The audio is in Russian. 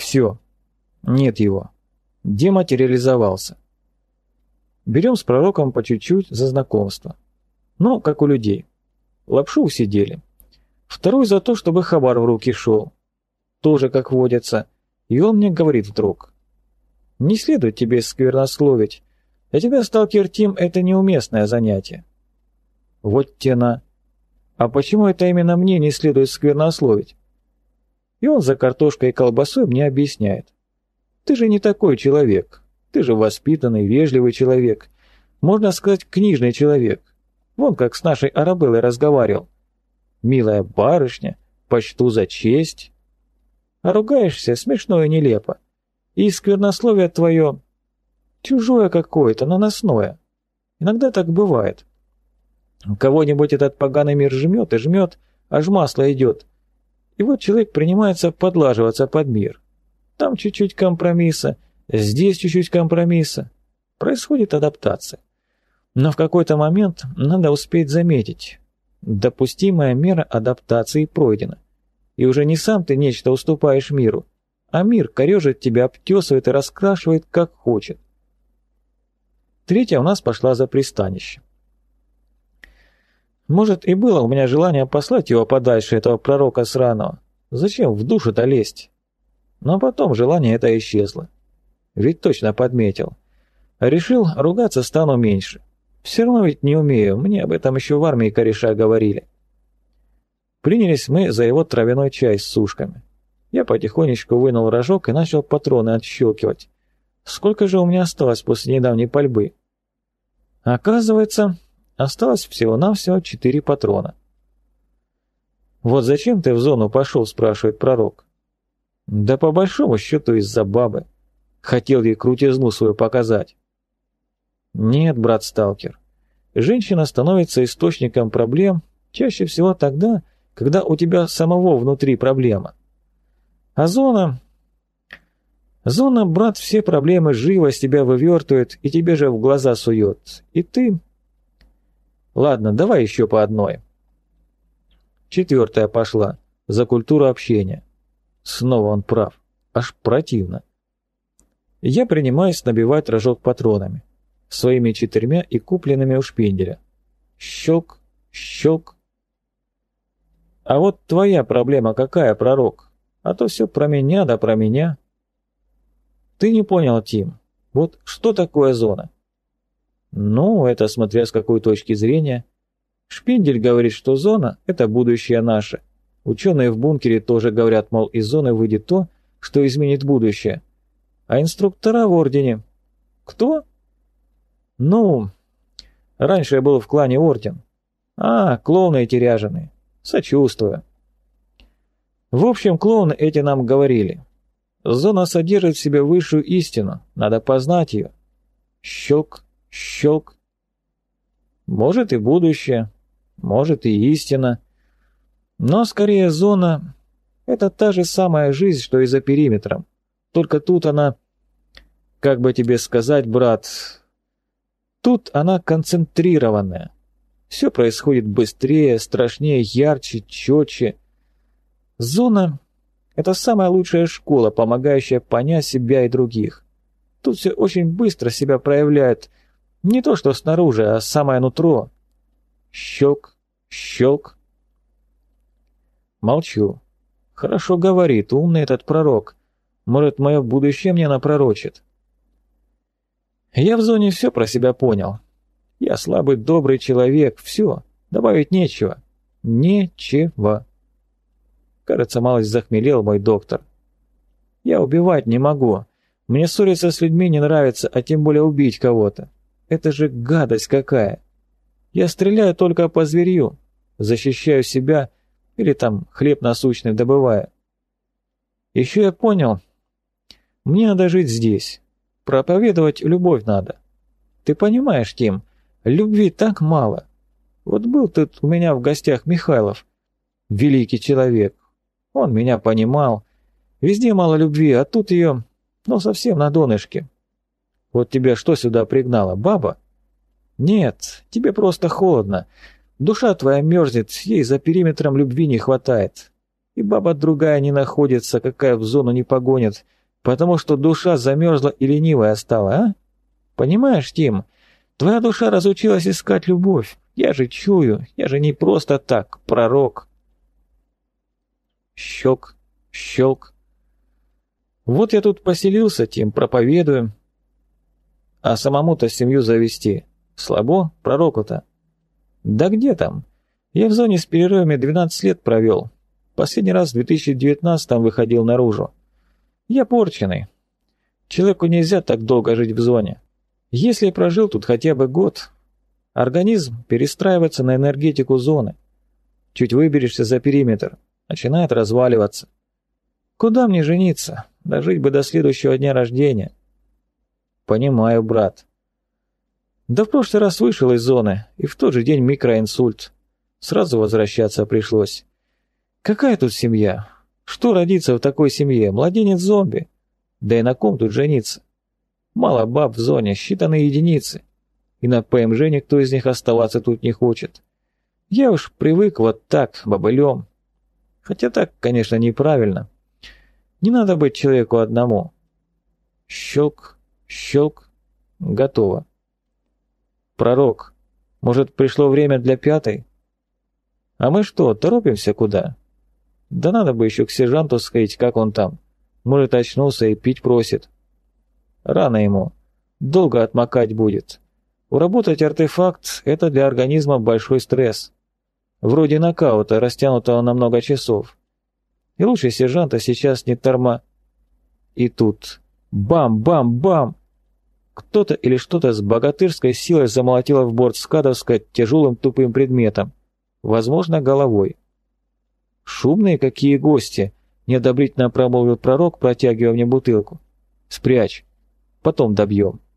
Все. Нет его. Дематериализовался. Берем с пророком по чуть-чуть за знакомство. Ну, как у людей. Лапшу усидели. Второй за то, чтобы хабар в руки шел. Тоже как водится. И он мне говорит вдруг: «Не следует тебе сквернословить. Для тебя, сталкер Тим, это неуместное занятие». Вот тена. А почему это именно мне не следует сквернословить? И он за картошкой и колбасой мне объясняет. Ты же не такой человек. Ты же воспитанный, вежливый человек. Можно сказать, книжный человек. Вон как с нашей Арабеллой разговаривал. «Милая барышня, почту за честь». А ругаешься смешно и нелепо. И сквернословие твое чужое какое-то, наносное. Иногда так бывает. Кого-нибудь этот поганый мир жмет и жмет, аж масло идет. И вот человек принимается подлаживаться под мир. Там чуть-чуть компромисса, здесь чуть-чуть компромисса. Происходит адаптация. Но в какой-то момент надо успеть заметить. Допустимая мера адаптации пройдена. И уже не сам ты нечто уступаешь миру, а мир корежит тебя, обтесывает и раскрашивает, как хочет. Третья у нас пошла за пристанище. Может, и было у меня желание послать его подальше, этого пророка сраного. Зачем в душу-то лезть? Но потом желание это исчезло. Ведь точно подметил. Решил, ругаться стану меньше. Все равно ведь не умею, мне об этом еще в армии кореша говорили. Принялись мы за его травяной чай с сушками. Я потихонечку вынул рожок и начал патроны отщелкивать. Сколько же у меня осталось после недавней пальбы? Оказывается, осталось всего-навсего 4 патрона. «Вот зачем ты в зону пошел?» – спрашивает пророк. «Да по большому счету из-за бабы. Хотел ей крутизну свою показать». «Нет, брат-сталкер, женщина становится источником проблем чаще всего тогда, когда у тебя самого внутри проблема. А зона, брат, все проблемы живо с тебя вывертывает и тебе же в глаза сует. И ты... Ладно, давай еще по одной». 4-я пошла, за культуру общения. Снова он прав, аж противно. Я принимаюсь набивать рожок патронами, своими 4 и купленными у шпинделя. Щелк, щелк. А вот твоя проблема какая, пророк? А то все про меня да про меня. Ты не понял, Тим. Вот что такое зона? Ну, это смотря с какой точки зрения. Шпиндель говорит, что зона – это будущее наше. Ученые в бункере тоже говорят, мол, из зоны выйдет то, что изменит будущее. А инструктора в Ордене... Кто? Ну, раньше я был в клане Орден. А, клоуны эти ряженые. Сочувствую. В общем, клоуны эти нам говорили. Зона содержит в себе высшую истину, надо познать ее. Щелк, щелк. Может и будущее, может и истина. Но скорее зона — это та же самая жизнь, что и за периметром. Только тут она, как бы тебе сказать, брат, тут она концентрированная. Все происходит быстрее, страшнее, ярче, четче. Зона — это самая лучшая школа, помогающая понять себя и других. Тут все очень быстро себя проявляет. Не то, что снаружи, а самое нутро. Щелк, щелк. Молчу. Хорошо говорит, умный этот пророк. Может, мое будущее мне напророчит. Я в зоне все про себя понял. Я слабый, добрый человек, все, добавить нечего. Нечего. Кажется, малость захмелел мой доктор. Я убивать не могу. Мне ссориться с людьми не нравится, а тем более убить кого-то. Это же гадость какая. Я стреляю только по зверью, защищаю себя или там хлеб насущный добываю. Еще я понял, мне надо жить здесь, проповедовать любовь надо. Ты понимаешь, Тим, любви так мало. Вот был тут у меня в гостях Михайлов, великий человек. Он меня понимал. Везде мало любви, а тут ее, ну, совсем на донышке. Вот тебя что сюда пригнало, баба? Нет, тебе просто холодно. Душа твоя мерзнет, ей за периметром любви не хватает. И баба другая не находится, какая в зону не погонит, Потому что душа замерзла и ленивая стала, а? Понимаешь, Тим, твоя душа разучилась искать любовь. Я же чую, я же не просто так, пророк. Щелк, щелк. Вот я тут поселился, Тим, проповедую. А самому-то семью завести слабо, пророку-то? Да где там? Я в зоне с перерывами 12 лет провел. Последний раз в 2019-м выходил наружу. Я порченый. Человеку нельзя так долго жить в зоне. Если я прожил тут хотя бы год, организм перестраивается на энергетику зоны. Чуть выберешься за периметр, начинает разваливаться. Куда мне жениться? Дожить бы до следующего дня рождения. Понимаю, брат. Да в прошлый раз вышел из зоны, и в тот же день микроинсульт. Сразу возвращаться пришлось. Какая тут семья? Что родиться в такой семье? Младенец-зомби. Да и на ком тут жениться? Мало баб в зоне, считанные единицы. И на ПМЖ никто из них оставаться тут не хочет. Я уж привык вот так, бобылем. Хотя так, конечно, неправильно. Не надо быть человеку одному. Щелк, щелк, готово. Пророк, может, пришло время для пятой? А мы что, торопимся куда? Да надо бы еще к сержанту сходить, как он там. Может, очнулся и пить просит. Рано ему. Долго отмокать будет. Уработать артефакт – это для организма большой стресс. Вроде нокаута, растянутого на много часов. И лучше сержанта сейчас не торма. И тут бам-бам-бам! Кто-то или что-то с богатырской силой замолотило в борт скадовска тяжелым тупым предметом. Возможно, головой. «Шумные какие гости!» — неодобрительно промолвил пророк, протягивая мне бутылку. «Спрячь, потом добьем».